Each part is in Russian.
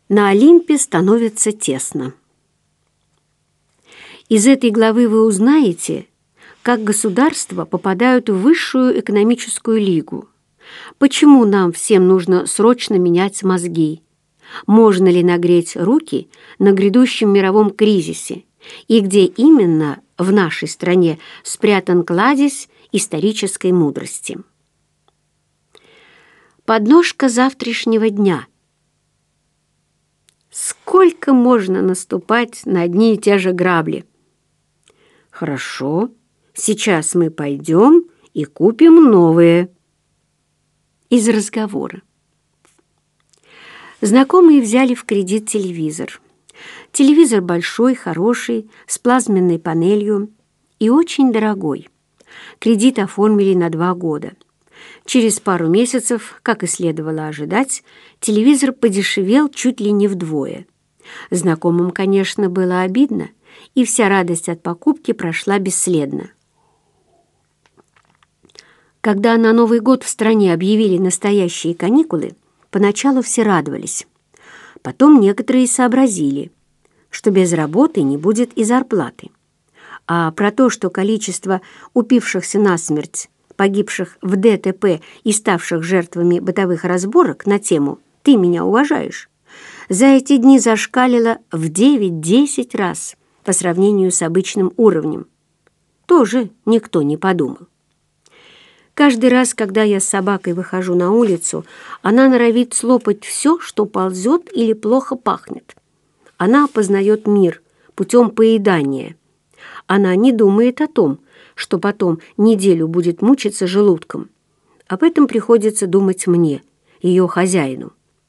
На Олимпе становится тесно. Из этой главы вы узнаете, как государства попадают в высшую экономическую лигу, почему нам всем нужно срочно менять мозги, можно ли нагреть руки на грядущем мировом кризисе и где именно в нашей стране спрятан кладезь исторической мудрости. Подножка завтрашнего дня. Сколько можно наступать на одни и те же грабли? Хорошо, сейчас мы пойдем и купим новые. Из разговора. Знакомые взяли в кредит телевизор. Телевизор большой, хороший, с плазменной панелью и очень дорогой. Кредит оформили на 2 года. Через пару месяцев, как и следовало ожидать, телевизор подешевел чуть ли не вдвое. Знакомым, конечно, было обидно, и вся радость от покупки прошла бесследно. Когда на Новый год в стране объявили настоящие каникулы, поначалу все радовались. Потом некоторые сообразили, что без работы не будет и зарплаты. А про то, что количество упившихся насмерть, погибших в ДТП и ставших жертвами бытовых разборок на тему «Ты меня уважаешь», за эти дни зашкалило в 9-10 раз по сравнению с обычным уровнем. Тоже никто не подумал. Каждый раз, когда я с собакой выхожу на улицу, она норовит слопать все, что ползет или плохо пахнет. Она познает мир путем поедания. Она не думает о том, что потом неделю будет мучиться желудком. Об этом приходится думать мне, ее хозяину.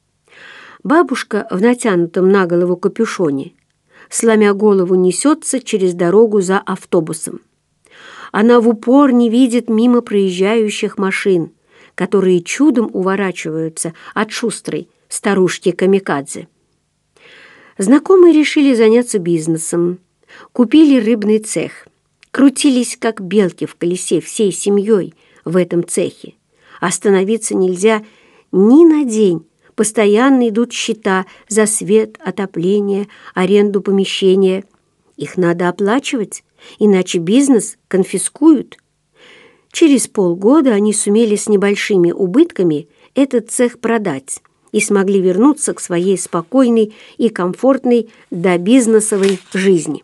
Бабушка в натянутом на голову капюшоне, сломя голову, несется через дорогу за автобусом. Она в упор не видит мимо проезжающих машин, которые чудом уворачиваются от шустрой старушки-камикадзе. Знакомые решили заняться бизнесом, купили рыбный цех, крутились как белки в колесе всей семьей в этом цехе. Остановиться нельзя ни на день. Постоянно идут счета за свет, отопление, аренду помещения. Их надо оплачивать, иначе бизнес конфискуют. Через полгода они сумели с небольшими убытками этот цех продать и смогли вернуться к своей спокойной и комфортной добизнесовой жизни.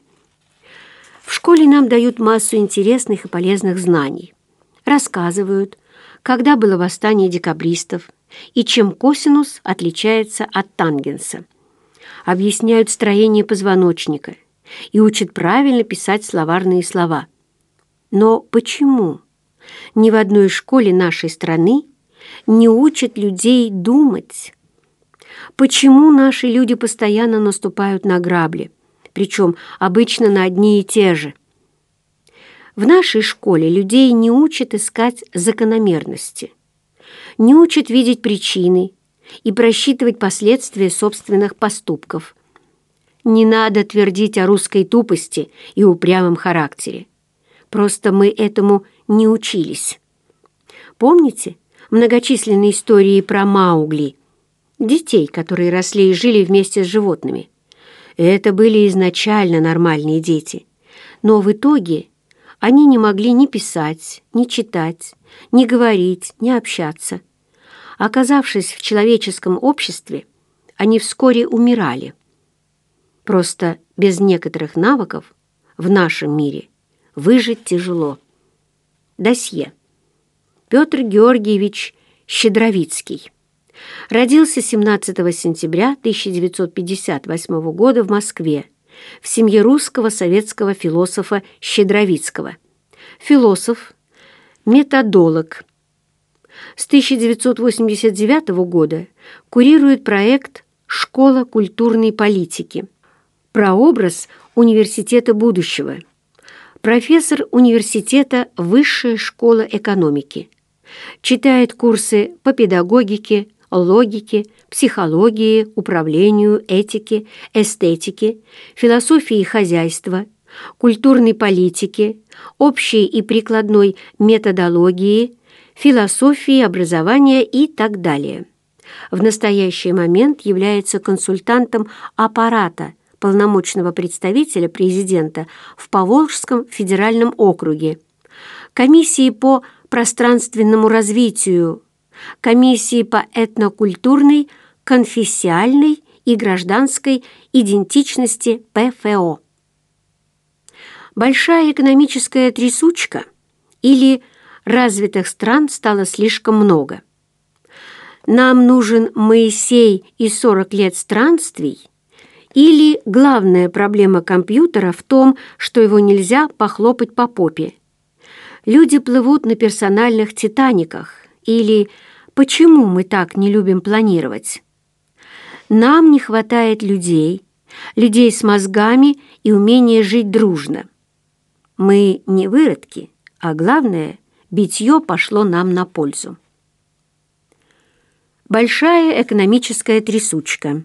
В школе нам дают массу интересных и полезных знаний. Рассказывают, когда было восстание декабристов, и чем косинус отличается от тангенса. Объясняют строение позвоночника и учат правильно писать словарные слова. Но почему ни в одной школе нашей страны не учат людей думать? Почему наши люди постоянно наступают на грабли, причем обычно на одни и те же? В нашей школе людей не учат искать закономерности, не учат видеть причины и просчитывать последствия собственных поступков. Не надо твердить о русской тупости и упрямом характере. Просто мы этому не учились. Помните многочисленные истории про Маугли, детей, которые росли и жили вместе с животными? Это были изначально нормальные дети, но в итоге они не могли ни писать, ни читать, ни говорить, ни общаться. Оказавшись в человеческом обществе, они вскоре умирали. Просто без некоторых навыков в нашем мире выжить тяжело. Досье. Петр Георгиевич Щедровицкий. Родился 17 сентября 1958 года в Москве в семье русского советского философа Щедровицкого. Философ, методолог. С 1989 года курирует проект «Школа культурной политики», прообраз университета будущего, профессор университета Высшая школа экономики, читает курсы по педагогике, логике, психологии, управлению, этике, эстетике, философии хозяйства, культурной политике, общей и прикладной методологии, философии образования и так далее. В настоящий момент является консультантом аппарата полномочного представителя президента в Поволжском федеральном округе, комиссии по пространственному развитию, комиссии по этнокультурной, конфессиальной и гражданской идентичности ПФО. Большая экономическая трясучка или развитых стран стало слишком много. Нам нужен Моисей и 40 лет странствий, или главная проблема компьютера в том, что его нельзя похлопать по попе. Люди плывут на персональных «Титаниках», или почему мы так не любим планировать? Нам не хватает людей с мозгами и умения жить дружно. Мы не выродки, а главное, битье пошло нам на пользу. Большая экономическая трясучка.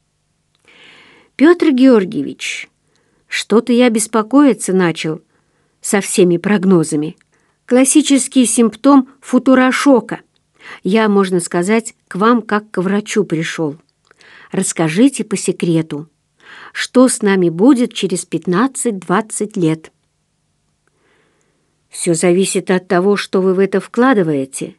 Петр Георгиевич, что-то я беспокоиться начал со всеми прогнозами. Классический симптом футурошока. Я, можно сказать, к вам как к врачу пришел. Расскажите по секрету, что с нами будет через 15-20 лет. Все зависит от того, что вы в это вкладываете.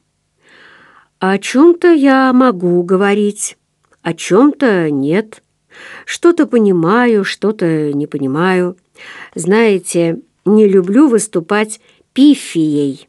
О чем-то я могу говорить, о чем-то нет. Что-то понимаю, что-то не понимаю. Знаете, не люблю выступать пифией.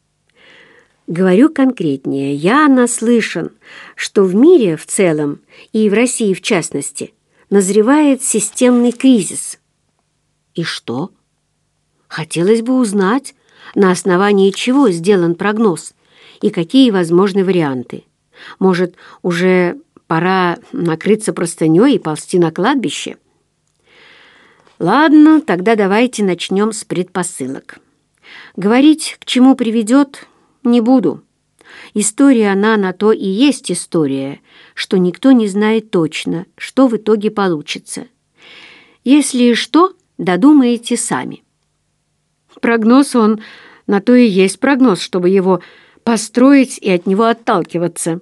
Говорю конкретнее. Я наслышан, что в мире в целом и в России в частности назревает системный кризис. И что? Хотелось бы узнать, на основании чего сделан прогноз и какие возможны варианты. Может, уже пора накрыться простыней и ползти на кладбище? Ладно, тогда давайте начнем с предпосылок. Говорить, к чему приведет, не буду. История, она на то и есть история, что никто не знает точно, что в итоге получится. Если что, додумаете сами. Прогноз он на то и есть прогноз, чтобы его построить и от него отталкиваться.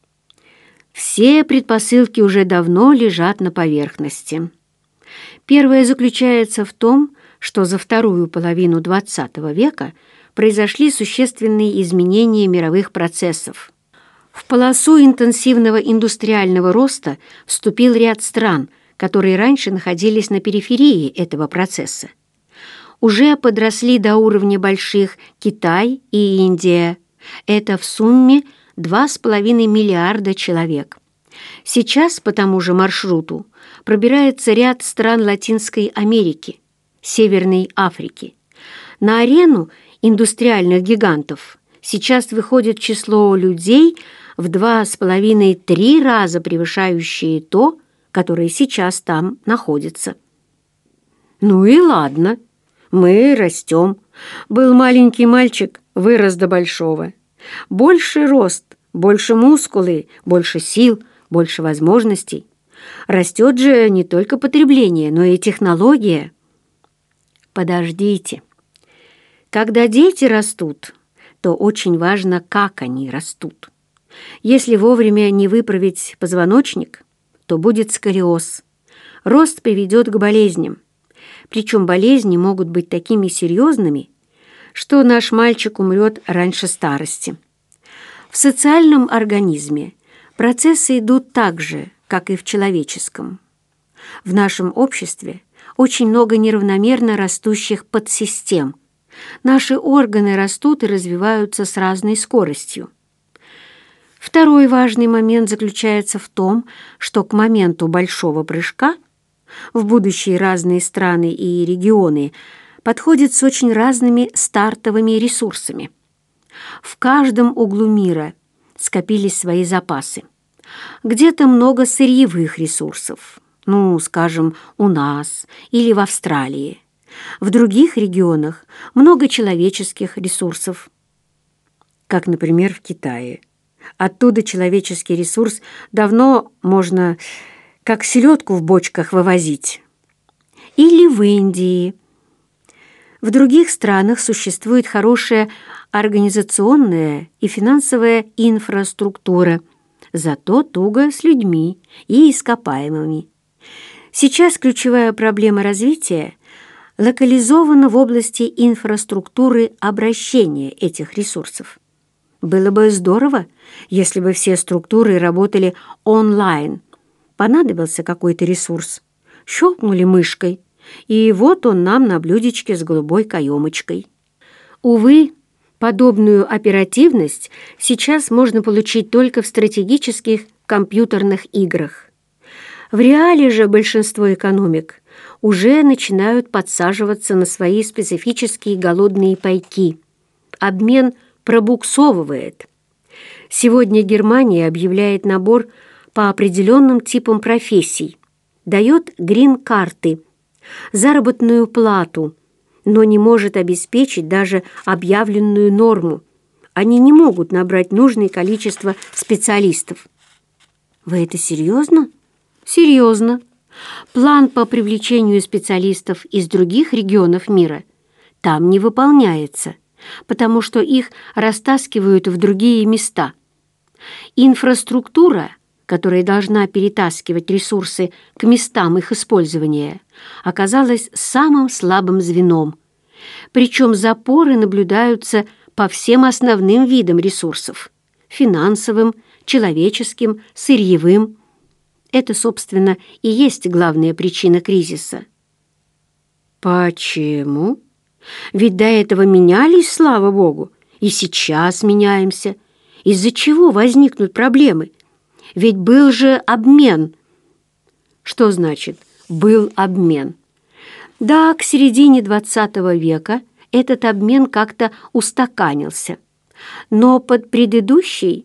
Все предпосылки уже давно лежат на поверхности. Первое заключается в том, что за вторую половину XX века произошли существенные изменения мировых процессов. В полосу интенсивного индустриального роста вступил ряд стран, которые раньше находились на периферии этого процесса. Уже подросли до уровня больших Китай и Индия. Это в сумме 2,5 миллиарда человек. Сейчас по тому же маршруту пробирается ряд стран Латинской Америки, Северной Африки. На арену индустриальных гигантов сейчас выходит число людей в 2,5-3 раза превышающее то, которое сейчас там находится. Ну и ладно, мы растем. Был маленький мальчик, вырос до большого. Больше рост, больше мускулы, больше сил, больше возможностей. Растет же не только потребление, но и технология. Подождите. Когда дети растут, то очень важно, как они растут. Если вовремя не выправить позвоночник, то будет сколиоз. Рост приведет к болезням. Причем болезни могут быть такими серьезными, что наш мальчик умрет раньше старости. В социальном организме процессы идут так же, как и в человеческом. В нашем обществе очень много неравномерно растущих подсистем. Наши органы растут и развиваются с разной скоростью. Второй важный момент заключается в том, что к моменту большого прыжка в будущие разные страны и регионы подходят с очень разными стартовыми ресурсами. В каждом углу мира скопились свои запасы. Где-то много сырьевых ресурсов, скажем, у нас или в Австралии. В других регионах много человеческих ресурсов, как, например, в Китае. Оттуда человеческий ресурс давно можно как селедку в бочках вывозить. Или в Индии. В других странах существует хорошая организационная и финансовая инфраструктура, зато туго с людьми и ископаемыми. Сейчас ключевая проблема развития локализована в области инфраструктуры обращения этих ресурсов. Было бы здорово, если бы все структуры работали онлайн. Понадобился какой-то ресурс. Щелкнули мышкой, и вот он нам на блюдечке с голубой каемочкой. Увы, подобную оперативность сейчас можно получить только в стратегических компьютерных играх. В реале же большинство экономик уже начинают подсаживаться на свои специфические голодные пайки. Обмен пробуксовывает. Сегодня Германия объявляет набор по определенным типам профессий, дает грин-карты, заработную плату, но не может обеспечить даже объявленную норму. Они не могут набрать нужное количество специалистов. Вы это серьезно? Серьезно. План по привлечению специалистов из других регионов мира там не выполняется, потому что их растаскивают в другие места. Инфраструктура, которая должна перетаскивать ресурсы к местам их использования, оказалась самым слабым звеном. Причем запоры наблюдаются по всем основным видам ресурсов – финансовым, человеческим, сырьевым. Это, собственно, и есть главная причина кризиса. Почему? Ведь до этого менялись, слава Богу, и сейчас меняемся. Из-за чего возникнут проблемы? Ведь был же обмен. Что значит «был обмен»? Да, к середине XX века этот обмен как-то устаканился. Но под предыдущий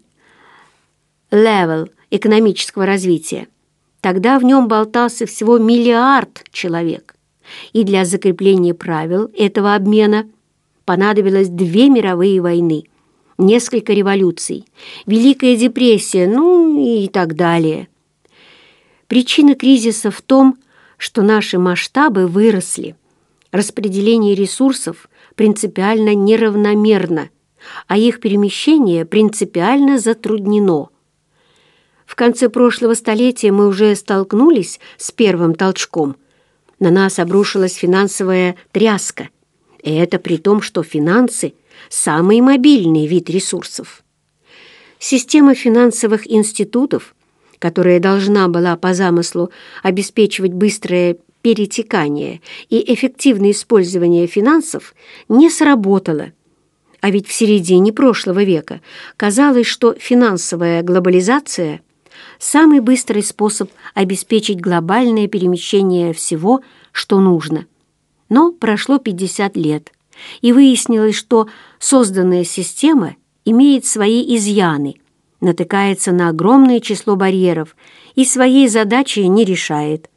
левел экономического развития тогда в нем болтался всего 1 миллиард человек. И для закрепления правил этого обмена понадобилось 2 мировые войны, несколько революций, Великая депрессия, и так далее. Причина кризиса в том, что наши масштабы выросли. Распределение ресурсов принципиально неравномерно, а их перемещение принципиально затруднено. В конце прошлого столетия мы уже столкнулись с первым толчком. На нас обрушилась финансовая тряска. И это при том, что финансы – самый мобильный вид ресурсов. Система финансовых институтов, которая должна была по замыслу обеспечивать быстрое перетекание и эффективное использование финансов, не сработала. А ведь в середине прошлого века казалось, что финансовая глобализация – самый быстрый способ обеспечить глобальное перемещение всего, что нужно. Но прошло 50 лет, и выяснилось, что созданная система имеет свои изъяны, натыкается на огромное число барьеров и своей задачи не решает.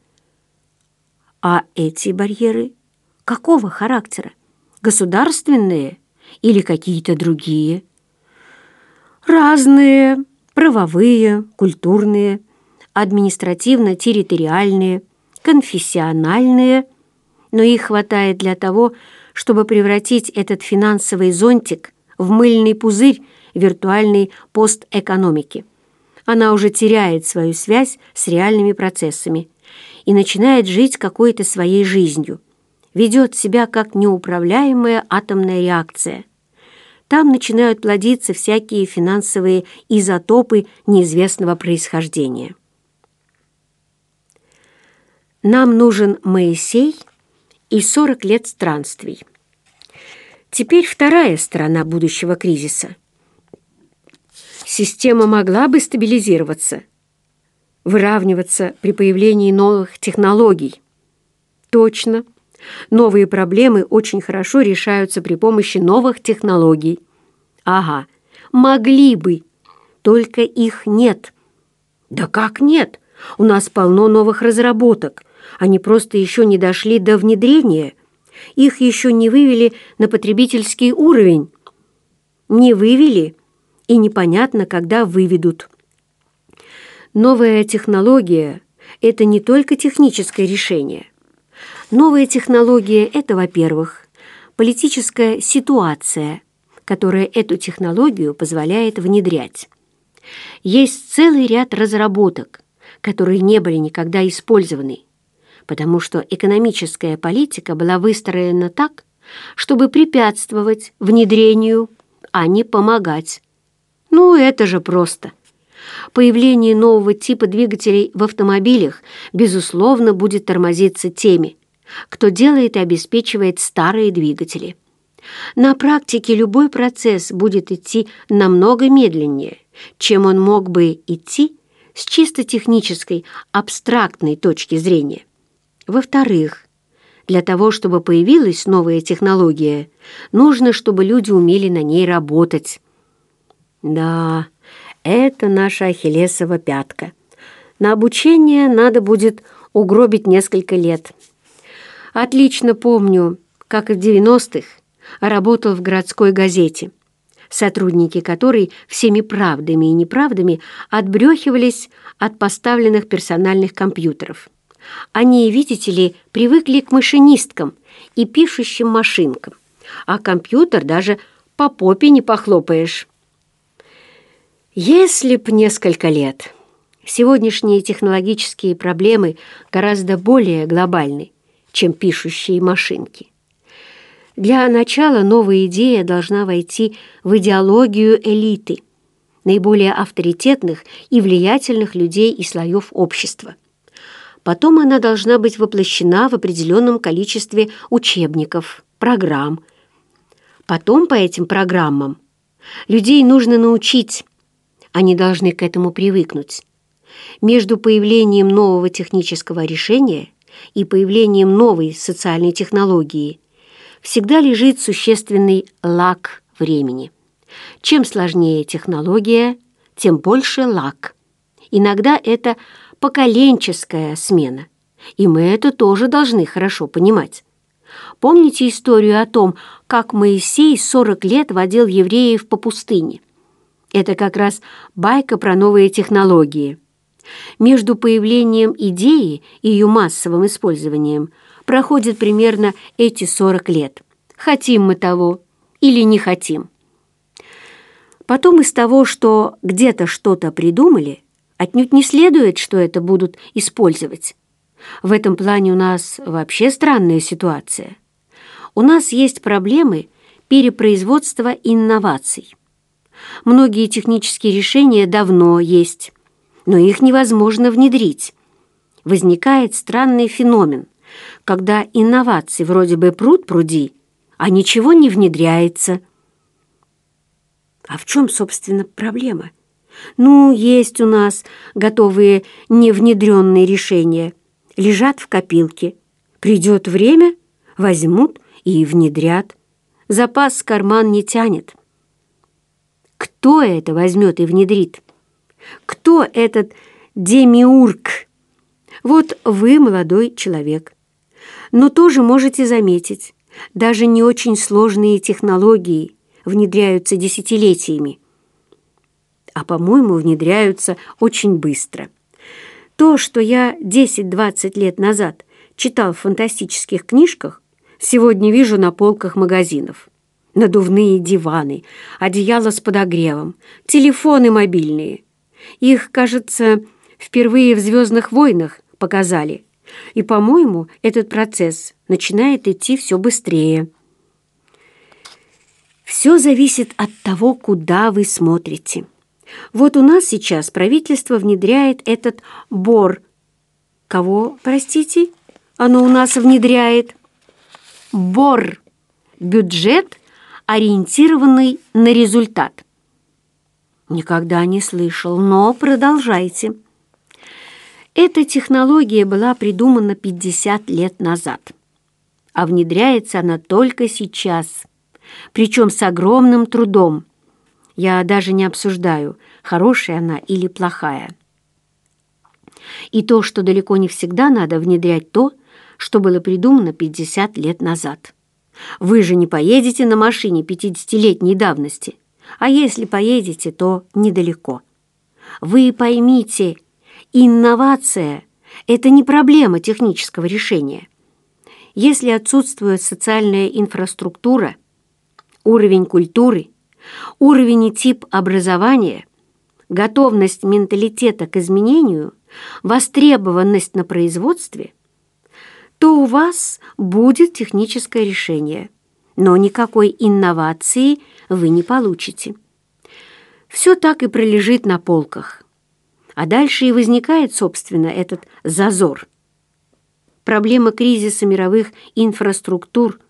А эти барьеры какого характера? Государственные или какие-то другие? Разные. Правовые, культурные, административно-территориальные, конфессиональные, но их хватает для того, чтобы превратить этот финансовый зонтик в мыльный пузырь виртуальной постэкономики. Она уже теряет свою связь с реальными процессами и начинает жить какой-то своей жизнью, ведет себя как неуправляемая атомная реакция. Там начинают плодиться всякие финансовые изотопы неизвестного происхождения. Нам нужен Моисей и 40 лет странствий. Теперь вторая сторона будущего кризиса. Система могла бы стабилизироваться, выравниваться при появлении новых технологий. Точно. Новые проблемы очень хорошо решаются при помощи новых технологий. Ага, могли бы, только их нет. Да как нет? У нас полно новых разработок. Они просто еще не дошли до внедрения. Их еще не вывели на потребительский уровень. Не вывели, и непонятно, когда выведут. Новая технология – это не только техническое решение. Новая технология – это, во-первых, политическая ситуация, которая эту технологию позволяет внедрять. Есть целый ряд разработок, которые не были никогда использованы, потому что экономическая политика была выстроена так, чтобы препятствовать внедрению, а не помогать. Ну, это же просто. Появление нового типа двигателей в автомобилях, безусловно, будет тормозиться теми, кто делает и обеспечивает старые двигатели. На практике любой процесс будет идти намного медленнее, чем он мог бы идти с чисто технической, абстрактной точки зрения. Во-вторых, для того, чтобы появилась новая технология, нужно, чтобы люди умели на ней работать. Да, это наша ахиллесова пятка. На обучение надо будет угробить несколько лет. Отлично помню, как в 90-х работал в городской газете, сотрудники которой всеми правдами и неправдами отбрехивались от поставленных персональных компьютеров. Они, видите ли, привыкли к машинисткам и пишущим машинкам, а компьютер даже по попе не похлопаешь. Если б несколько лет. Сегодняшние технологические проблемы гораздо более глобальны, чем пишущие машинки. Для начала новая идея должна войти в идеологию элиты, наиболее авторитетных и влиятельных людей и слоев общества. Потом она должна быть воплощена в определенном количестве учебников, программ. Потом по этим программам людей нужно научить, они должны к этому привыкнуть. Между появлением нового технического решения и появлением новой социальной технологии всегда лежит существенный лаг времени. Чем сложнее технология, тем больше лаг. Иногда это поколенческая смена, и мы это тоже должны хорошо понимать. Помните историю о том, как Моисей 40 лет водил евреев по пустыне? Это как раз байка про новые технологии. Между появлением идеи и ее массовым использованием проходит примерно эти 40 лет. Хотим мы того или не хотим. Потом из того, что где-то что-то придумали, отнюдь не следует, что это будут использовать. В этом плане у нас вообще странная ситуация. У нас есть проблемы перепроизводства инноваций. Многие технические решения давно есть, но их невозможно внедрить. Возникает странный феномен, когда инновации вроде бы пруд-пруди, а ничего не внедряется. А в чем, собственно, проблема? Ну, есть у нас готовые невнедренные решения, лежат в копилке. Придет время, возьмут и внедрят. Запас в карман не тянет. Кто это возьмет и внедрит? Кто этот демиург? Вот вы молодой человек, но тоже можете заметить, даже не очень сложные технологии внедряются десятилетиями, а, по-моему, внедряются очень быстро. То, что я 10-20 лет назад читал в фантастических книжках, сегодня вижу на полках магазинов. Надувные диваны, одеяла с подогревом, телефоны мобильные. Их, кажется, впервые в «Звездных войнах» показали. И, по-моему, этот процесс начинает идти все быстрее. Все зависит от того, куда вы смотрите. Вот у нас сейчас правительство внедряет этот БОР. Кого, простите? Оно у нас внедряет? БОР. Бюджет, ориентированный на результат. Никогда не слышал, но продолжайте. Эта технология была придумана 50 лет назад, а внедряется она только сейчас, причем с огромным трудом. Я даже не обсуждаю, хорошая она или плохая. И то, что далеко не всегда надо внедрять то, что было придумано 50 лет назад. Вы же не поедете на машине 50-летней давности, а если поедете, то недалеко. Вы поймите, инновация – это не проблема технического решения. Если отсутствует социальная инфраструктура, уровень культуры, уровень и тип образования, готовность менталитета к изменению, востребованность на производстве, то у вас будет техническое решение, но никакой инновации вы не получите. Все так и пролежит на полках. А дальше и возникает, собственно, этот зазор. Проблема кризиса мировых инфраструктур,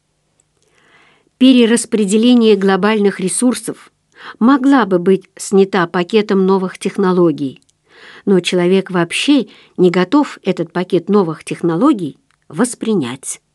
перераспределение глобальных ресурсов могла бы быть снята пакетом новых технологий, но человек вообще не готов этот пакет новых технологий воспринять.